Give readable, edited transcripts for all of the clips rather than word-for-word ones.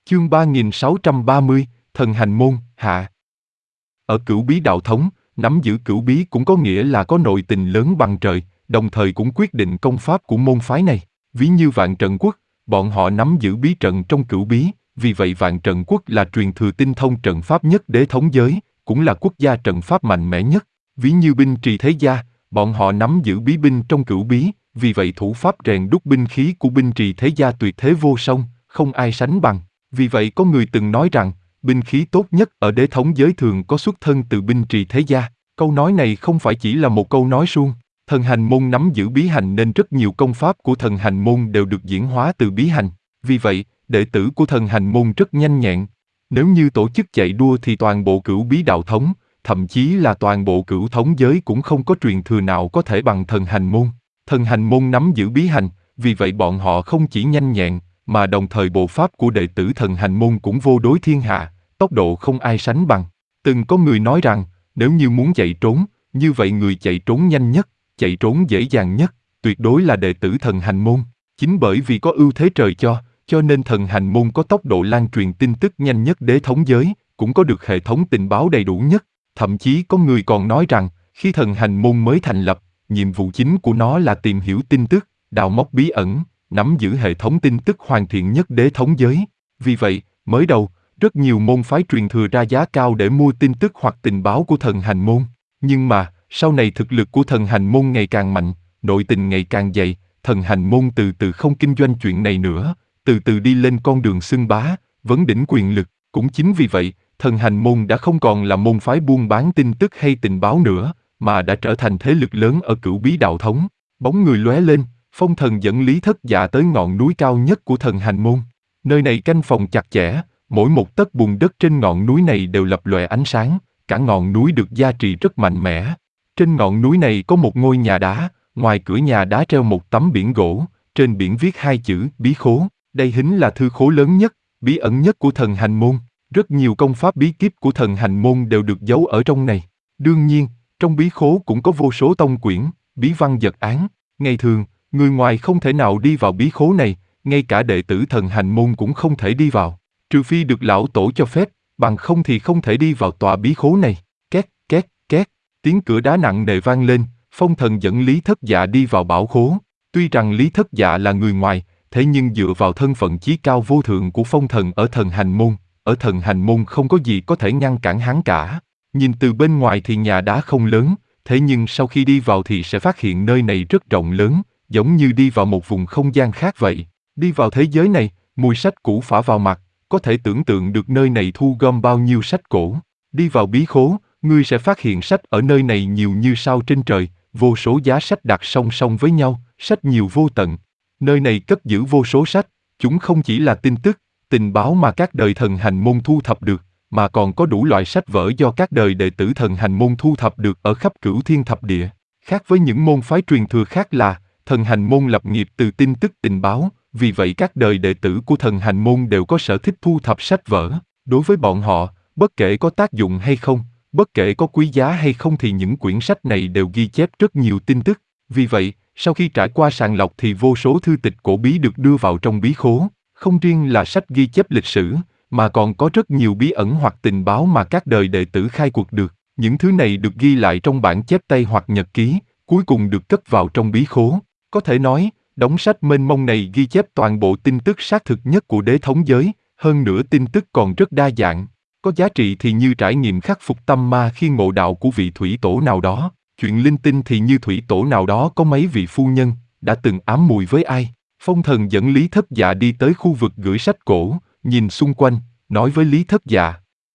Chương 3630, Thần Hành Môn, hạ. Ở Cửu Bí đạo thống, nắm giữ Cửu Bí cũng có nghĩa là có nội tình lớn bằng trời, đồng thời cũng quyết định công pháp của môn phái này. Ví như Vạn Trận Quốc, bọn họ nắm giữ bí trận trong Cửu Bí, vì vậy Vạn Trận Quốc là truyền thừa tinh thông trận pháp nhất đế thống giới, cũng là quốc gia trận pháp mạnh mẽ nhất. Ví như Binh Trì Thế Gia, bọn họ nắm giữ bí binh trong Cửu Bí, vì vậy thủ pháp rèn đúc binh khí của Binh Trì Thế Gia tuyệt thế vô song, không ai sánh bằng. Vì vậy có người từng nói rằng, binh khí tốt nhất ở đế thống giới thường có xuất thân từ Binh Trì Thế Gia. Câu nói này không phải chỉ là một câu nói suông. Thần Hành Môn nắm giữ bí hành nên rất nhiều công pháp của Thần Hành Môn đều được diễn hóa từ bí hành. Vì vậy, đệ tử của Thần Hành Môn rất nhanh nhẹn. Nếu như tổ chức chạy đua thì toàn bộ Cửu Bí đạo thống, thậm chí là toàn bộ Cửu thống giới cũng không có truyền thừa nào có thể bằng Thần Hành Môn. Thần Hành Môn nắm giữ bí hành, vì vậy bọn họ không chỉ nhanh nhẹn, mà đồng thời bộ pháp của đệ tử Thần Hành Môn cũng vô đối thiên hạ, tốc độ không ai sánh bằng. Từng có người nói rằng, nếu như muốn chạy trốn, như vậy người chạy trốn nhanh nhất, chạy trốn dễ dàng nhất, tuyệt đối là đệ tử Thần Hành Môn. Chính bởi vì có ưu thế trời cho nên Thần Hành Môn có tốc độ lan truyền tin tức nhanh nhất đế thống giới, cũng có được hệ thống tình báo đầy đủ nhất. Thậm chí có người còn nói rằng, khi Thần Hành Môn mới thành lập, nhiệm vụ chính của nó là tìm hiểu tin tức, đào móc bí ẩn, nắm giữ hệ thống tin tức hoàn thiện nhất đế thống giới. Vì vậy, mới đầu, rất nhiều môn phái truyền thừa ra giá cao để mua tin tức hoặc tình báo của Thần Hành Môn. Nhưng mà, sau này thực lực của Thần Hành Môn ngày càng mạnh, nội tình ngày càng dày, Thần Hành Môn từ từ không kinh doanh chuyện này nữa, từ từ đi lên con đường xưng bá, vấn đỉnh quyền lực. Cũng chính vì vậy, Thần Hành Môn đã không còn là môn phái buôn bán tin tức hay tình báo nữa, mà đã trở thành thế lực lớn ở Cửu Bí đạo thống. Bóng người lóe lên, Phong Thần dẫn Lý Thất Dạ tới ngọn núi cao nhất của Thần Hành Môn. Nơi này canh phòng chặt chẽ, mỗi một tấc bùn đất trên ngọn núi này đều lập lòe ánh sáng, cả ngọn núi được gia trì rất mạnh mẽ. Trên ngọn núi này có một ngôi nhà đá, ngoài cửa nhà đá treo một tấm biển gỗ, trên biển viết hai chữ Bí Khố. Đây chính là thư khố lớn nhất, bí ẩn nhất của Thần Hành Môn. Rất nhiều công pháp bí kíp của Thần Hành Môn đều được giấu ở trong này. Đương nhiên, trong bí khố cũng có vô số tông quyển, bí văn vật án. Ngày thường, người ngoài không thể nào đi vào bí khố này, ngay cả đệ tử Thần Hành Môn cũng không thể đi vào. Trừ phi được lão tổ cho phép, bằng không thì không thể đi vào tòa bí khố này. Két, két, két, tiếng cửa đá nặng nề vang lên, Phong Thần dẫn Lý Thất Dạ đi vào bảo khố. Tuy rằng Lý Thất Dạ là người ngoài, thế nhưng dựa vào thân phận chí cao vô thượng của Phong Thần ở Thần Hành Môn không có gì có thể ngăn cản hắn cả. Nhìn từ bên ngoài thì nhà đá không lớn, thế nhưng sau khi đi vào thì sẽ phát hiện nơi này rất rộng lớn, giống như đi vào một vùng không gian khác vậy. Đi vào thế giới này, mùi sách cũ phả vào mặt, có thể tưởng tượng được nơi này thu gom bao nhiêu sách cổ. Đi vào bí khố, ngươi sẽ phát hiện sách ở nơi này nhiều như sao trên trời, vô số giá sách đặt song song với nhau, sách nhiều vô tận. Nơi này cất giữ vô số sách, chúng không chỉ là tin tức, tình báo mà các đời Thần Hành Môn thu thập được, mà còn có đủ loại sách vở do các đời đệ tử Thần Hành Môn thu thập được ở khắp Cửu Thiên Thập Địa. Khác với những môn phái truyền thừa khác là, Thần Hành Môn lập nghiệp từ tin tức tình báo, vì vậy các đời đệ tử của Thần Hành Môn đều có sở thích thu thập sách vở. Đối với bọn họ, bất kể có tác dụng hay không, bất kể có quý giá hay không thì những quyển sách này đều ghi chép rất nhiều tin tức. Vì vậy, sau khi trải qua sàng lọc thì vô số thư tịch cổ bí được đưa vào trong bí khố. Không riêng là sách ghi chép lịch sử, mà còn có rất nhiều bí ẩn hoặc tình báo mà các đời đệ tử khai quật được. Những thứ này được ghi lại trong bản chép tay hoặc nhật ký, cuối cùng được cất vào trong bí khố. Có thể nói, đống sách mênh mông này ghi chép toàn bộ tin tức xác thực nhất của đế thống giới, hơn nữa tin tức còn rất đa dạng. Có giá trị thì như trải nghiệm khắc phục tâm ma khi ngộ đạo của vị thủy tổ nào đó, chuyện linh tinh thì như thủy tổ nào đó có mấy vị phu nhân, đã từng ám mùi với ai. Phong Thần dẫn Lý Thất Dạ đi tới khu vực gửi sách cổ, nhìn xung quanh, nói với Lý Thất Dạ.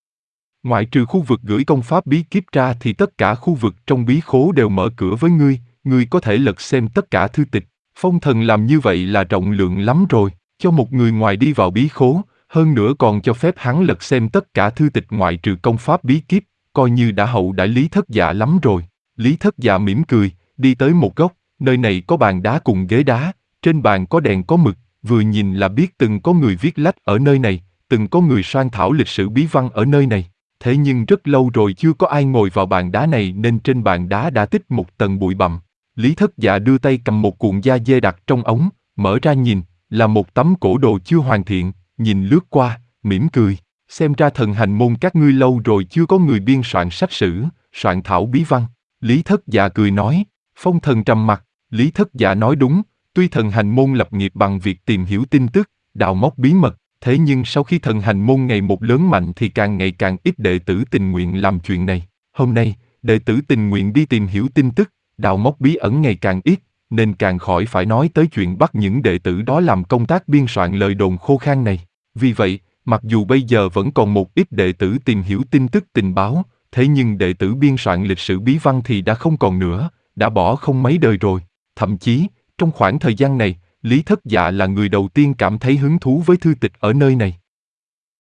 Ngoại trừ khu vực gửi công pháp bí kíp ra thì tất cả khu vực trong bí khố đều mở cửa với ngươi có thể lật xem tất cả thư tịch. Phong Thần làm như vậy là rộng lượng lắm rồi, cho một người ngoài đi vào bí khố, hơn nữa còn cho phép hắn lật xem tất cả thư tịch ngoại trừ công pháp bí kíp, coi như đã hậu đãi Lý Thất Dạ lắm rồi. Lý Thất Dạ mỉm cười, đi tới một góc, nơi này có bàn đá cùng ghế đá, trên bàn có đèn có mực, vừa nhìn là biết từng có người viết lách ở nơi này, từng có người soạn thảo lịch sử bí văn ở nơi này. Thế nhưng rất lâu rồi chưa có ai ngồi vào bàn đá này nên trên bàn đá đã tích một tầng bụi bặm. Lý Thất Dạ đưa tay cầm một cuộn da dê đặt trong ống, mở ra nhìn, là một tấm cổ đồ chưa hoàn thiện, nhìn lướt qua, mỉm cười. Xem ra thần hành môn các ngươi lâu rồi chưa có người biên soạn sách sử, soạn thảo bí văn. Lý Thất Dạ cười nói. Phong Thần trầm mặt, Lý Thất Dạ nói đúng, tuy thần hành môn lập nghiệp bằng việc tìm hiểu tin tức, đào móc bí mật, thế nhưng sau khi thần hành môn ngày một lớn mạnh thì càng ngày càng ít đệ tử tình nguyện làm chuyện này. Hôm nay, đệ tử tình nguyện đi tìm hiểu tin tức, đào móc bí ẩn ngày càng ít, nên càng khỏi phải nói tới chuyện bắt những đệ tử đó làm công tác biên soạn lời đồn khô khan này. Vì vậy, mặc dù bây giờ vẫn còn một ít đệ tử tìm hiểu tin tức tình báo, thế nhưng đệ tử biên soạn lịch sử bí văn thì đã không còn nữa, đã bỏ không mấy đời rồi. Thậm chí, trong khoảng thời gian này, Lý Thất Dạ là người đầu tiên cảm thấy hứng thú với thư tịch ở nơi này.